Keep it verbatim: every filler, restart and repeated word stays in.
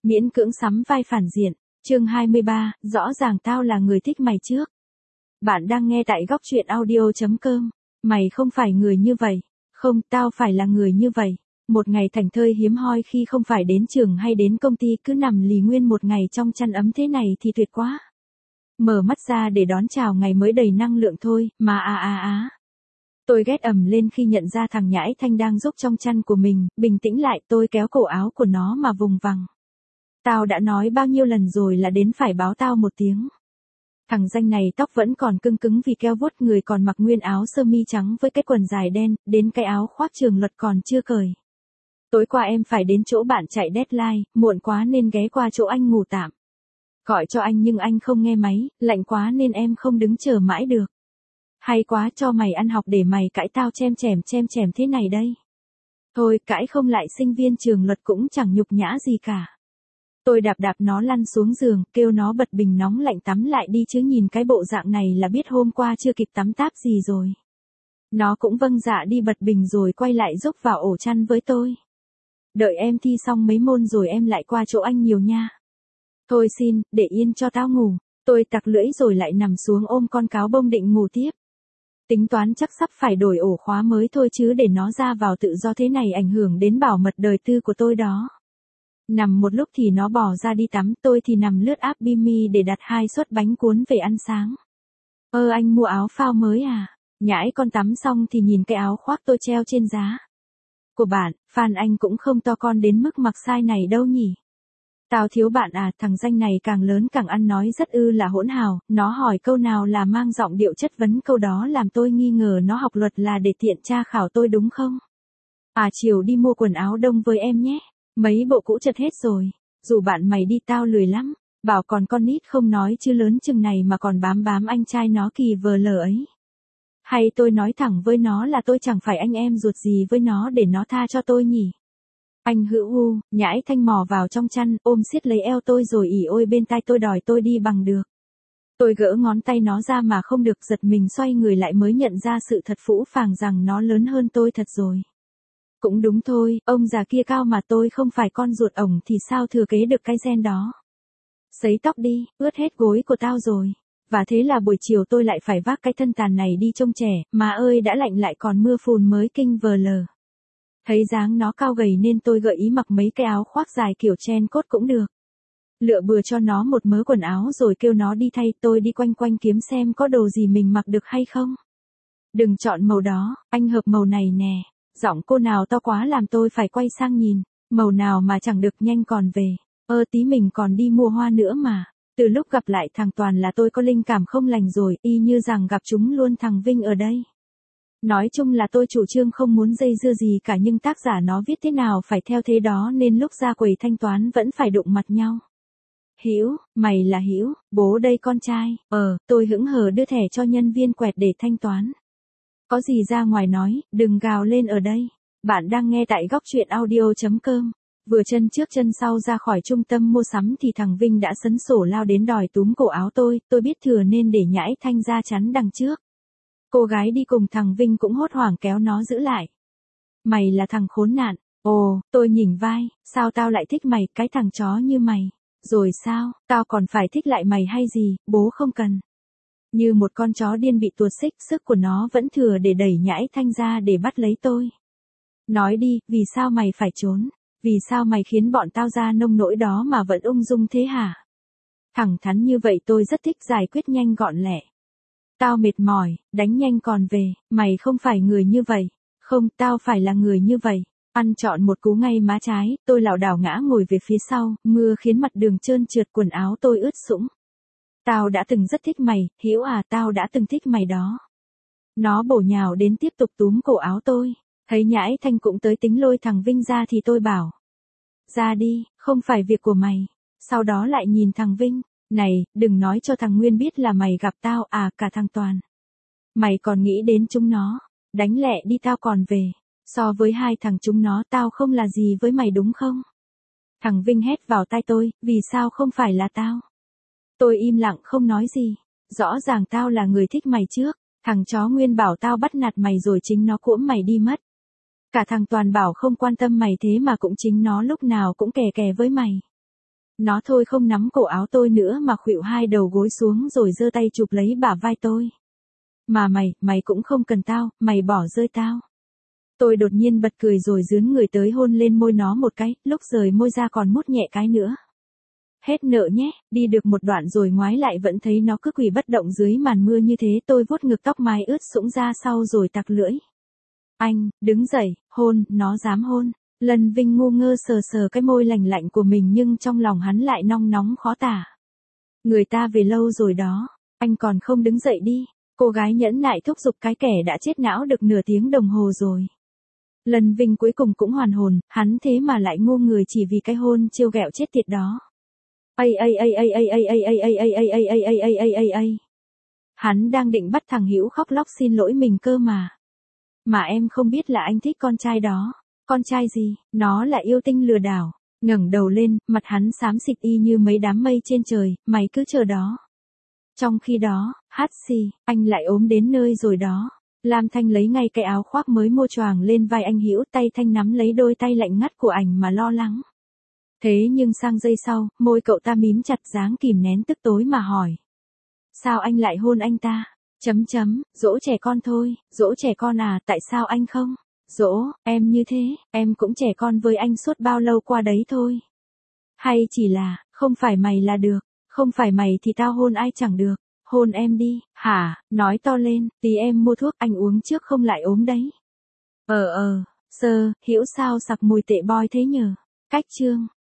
Miễn cưỡng sắm vai phản diện, chương hai mươi ba, rõ ràng tao là người thích mày trước. Bạn đang nghe tại góc truyện audio chấm com. Mày không phải người như vậy. Không, tao phải là người như vậy. Một ngày thảnh thơi hiếm hoi khi không phải đến trường hay đến công ty cứ nằm lì nguyên một ngày trong chăn ấm thế này thì tuyệt quá. Mở mắt ra để đón chào ngày mới đầy năng lượng thôi, mà à à à. Tôi ghét ầm lên khi nhận ra thằng Nhãi Thanh đang rúc trong chăn của mình, bình tĩnh lại tôi kéo cổ áo của nó mà vùng vằng. Tao đã nói bao nhiêu lần rồi là đến phải báo tao một tiếng. Thằng danh này tóc vẫn còn cứng cứng vì keo vuốt, người còn mặc nguyên áo sơ mi trắng với cái quần dài đen, đến cái áo khoác trường luật còn chưa cởi. Tối qua em phải đến chỗ bạn chạy deadline, muộn quá nên ghé qua chỗ anh ngủ tạm. Gọi cho anh nhưng anh không nghe máy, lạnh quá nên em không đứng chờ mãi được. Hay quá, cho mày ăn học để mày cãi tao chém chèm chém chèm thế này đây. Thôi, cãi không lại sinh viên trường luật cũng chẳng nhục nhã gì cả. Tôi đạp đạp nó lăn xuống giường, kêu nó bật bình nóng lạnh tắm lại đi chứ nhìn cái bộ dạng này là biết hôm qua chưa kịp tắm táp gì rồi. Nó cũng vâng dạ đi bật bình rồi quay lại rúc vào ổ chăn với tôi. Đợi em thi xong mấy môn rồi em lại qua chỗ anh nhiều nha. Thôi xin, để yên cho tao ngủ. Tôi tặc lưỡi rồi lại nằm xuống ôm con cáo bông định ngủ tiếp. Tính toán chắc sắp phải đổi ổ khóa mới thôi chứ để nó ra vào tự do thế này ảnh hưởng đến bảo mật đời tư của tôi đó. Nằm một lúc thì nó bỏ ra đi tắm, tôi thì nằm lướt app Bimi để đặt hai suất bánh cuốn về ăn sáng. Ơ anh mua áo phao mới à? Nhãi con tắm xong thì nhìn cái áo khoác tôi treo trên giá của bạn, fan anh cũng không to con đến mức mặc size này đâu nhỉ? Tao thiếu bạn à, thằng danh này càng lớn càng ăn nói rất ư là hỗn hào, nó hỏi câu nào là mang giọng điệu chất vấn, câu đó làm tôi nghi ngờ nó học luật là để tiện tra khảo tôi đúng không? À chiều đi mua quần áo đông với em nhé, mấy bộ cũ chật hết rồi, dù bạn mày đi tao lười lắm, bảo còn con nít không nói chứ lớn chừng này mà còn bám bám anh trai nó kỳ vờ lờ ấy. Hay tôi nói thẳng với nó là tôi chẳng phải anh em ruột gì với nó để nó tha cho tôi nhỉ? Anh hữu u, Nhãi Thanh mò vào trong chăn, ôm siết lấy eo tôi rồi ỉ ôi bên tai tôi đòi tôi đi bằng được. Tôi gỡ ngón tay nó ra mà không được, giật mình xoay người lại mới nhận ra sự thật phũ phàng rằng nó lớn hơn tôi thật rồi. Cũng đúng thôi, ông già kia cao mà tôi không phải con ruột ổng thì sao thừa kế được cái gen đó. Sấy tóc đi, ướt hết gối của tao rồi. Và thế là buổi chiều tôi lại phải vác cái thân tàn này đi trông trẻ, mà ơi đã lạnh lại còn mưa phùn mới kinh vờ lờ. Thấy dáng nó cao gầy nên tôi gợi ý mặc mấy cái áo khoác dài kiểu chen cốt cũng được. Lựa bừa cho nó một mớ quần áo rồi kêu nó đi thay, tôi đi quanh quanh kiếm xem có đồ gì mình mặc được hay không. Đừng chọn màu đó, anh hợp màu này nè. Giọng cô nào to quá làm tôi phải quay sang nhìn. Màu nào mà chẳng được, nhanh còn về. Ơ tí mình còn đi mua hoa nữa mà. Từ lúc gặp lại thằng Toàn là tôi có linh cảm không lành rồi, y như rằng gặp chúng luôn thằng Vinh ở đây. Nói chung là tôi chủ trương không muốn dây dưa gì cả, nhưng tác giả nó viết thế nào phải theo thế đó nên lúc ra quầy thanh toán vẫn phải đụng mặt nhau. Hữu, mày là Hữu, bố đây con trai. Ờ, tôi hững hờ đưa thẻ cho nhân viên quẹt để thanh toán. Có gì ra ngoài nói, đừng gào lên ở đây. Bạn đang nghe tại góc truyện audio chấm com. Vừa chân trước chân sau ra khỏi trung tâm mua sắm thì thằng Vinh đã sấn sổ lao đến đòi túm cổ áo tôi, tôi biết thừa nên để Nhãi Thanh ra chắn đằng trước. Cô gái đi cùng thằng Vinh cũng hốt hoảng kéo nó giữ lại. Mày là thằng khốn nạn. Ồ, tôi nhỉnh vai, sao tao lại thích mày, cái thằng chó như mày. Rồi sao, tao còn phải thích lại mày hay gì, bố không cần. Như một con chó điên bị tuột xích, sức của nó vẫn thừa để đẩy Nhãi Thanh ra để bắt lấy tôi. Nói đi, vì sao mày phải trốn? Vì sao mày khiến bọn tao ra nông nỗi đó mà vẫn ung dung thế hả? Thẳng thắn như vậy tôi rất thích, giải quyết nhanh gọn lẹ. Tao mệt mỏi, đánh nhanh còn về, mày không phải người như vậy. Không, tao phải là người như vậy. Ăn trọn một cú ngay má trái, tôi lảo đảo ngã ngồi về phía sau, mưa khiến mặt đường trơn trượt, quần áo tôi ướt sũng. Tao đã từng rất thích mày, Hữu à, tao đã từng thích mày đó. Nó bổ nhào đến tiếp tục túm cổ áo tôi. Thấy Nhãi Thanh cũng tới tính lôi thằng Vinh ra thì tôi bảo. Ra đi, không phải việc của mày. Sau đó lại nhìn thằng Vinh. Này, đừng nói cho thằng Nguyên biết là mày gặp tao, à cả thằng Toàn. Mày còn nghĩ đến chúng nó. Đánh lẹ đi, tao còn về. So với hai thằng chúng nó tao không là gì với mày đúng không? Thằng Vinh hét vào tai tôi, vì sao không phải là tao? Tôi im lặng không nói gì. Rõ ràng tao là người thích mày trước. Thằng chó Nguyên bảo tao bắt nạt mày rồi chính nó cuỗm mày đi mất. Cả thằng Toàn bảo không quan tâm mày thế mà cũng chính nó lúc nào cũng kè kè với mày. Nó thôi không nắm cổ áo tôi nữa mà khuỵu hai đầu gối xuống rồi giơ tay chụp lấy bả vai tôi. Mà mày, mày cũng không cần tao, mày bỏ rơi tao. Tôi đột nhiên bật cười rồi dướn người tới hôn lên môi nó một cái, lúc rời môi ra còn mút nhẹ cái nữa. Hết nợ nhé, đi được một đoạn rồi ngoái lại vẫn thấy nó cứ quỳ bất động dưới màn mưa như thế. Tôi vuốt ngực tóc mái ướt sũng ra sau rồi tặc lưỡi. Anh, đứng dậy, hôn, nó dám hôn. Lân Vinh ngu ngơ sờ sờ cái môi lành lạnh của mình nhưng trong lòng hắn lại nong nóng khó tả. Người ta về lâu rồi đó, anh còn không đứng dậy đi. Cô gái nhẫn nại thúc giục cái kẻ đã chết não được nửa tiếng đồng hồ rồi. Lân Vinh cuối cùng cũng hoàn hồn, hắn thế mà lại ngu người chỉ vì cái hôn trêu ghẹo chết tiệt đó. Ây ây ây ây ây ây ây ây ây ây ây ây ây ây ây ây ây ây. Hắn đang định bắt thằng Hữu khóc lóc xin lỗi mình cơ mà. Mà em không biết là anh thích con trai đó. Con trai gì? Nó là yêu tinh lừa đảo. Ngẩng đầu lên, mặt hắn xám xịt y như mấy đám mây trên trời, mày cứ chờ đó. Trong khi đó, hát xì, anh lại ốm đến nơi rồi đó. Lam Thanh lấy ngay cái áo khoác mới mua choàng lên vai anh Hữu, tay Thanh nắm lấy đôi tay lạnh ngắt của ảnh mà lo lắng. Thế nhưng sang giây sau, môi cậu ta mím chặt dáng kìm nén tức tối mà hỏi. Sao anh lại hôn anh ta? Chấm chấm, dỗ trẻ con thôi, dỗ trẻ con à, tại sao anh không? Dỗ, em như thế, em cũng trẻ con với anh suốt bao lâu qua đấy thôi. Hay chỉ là, không phải mày là được, không phải mày thì tao hôn ai chẳng được, hôn em đi, hả, nói to lên, tí em mua thuốc anh uống trước không lại ốm đấy. Ờ ờ, sơ, Hữu sao sặc mùi tệ boy thế nhờ, cách chương.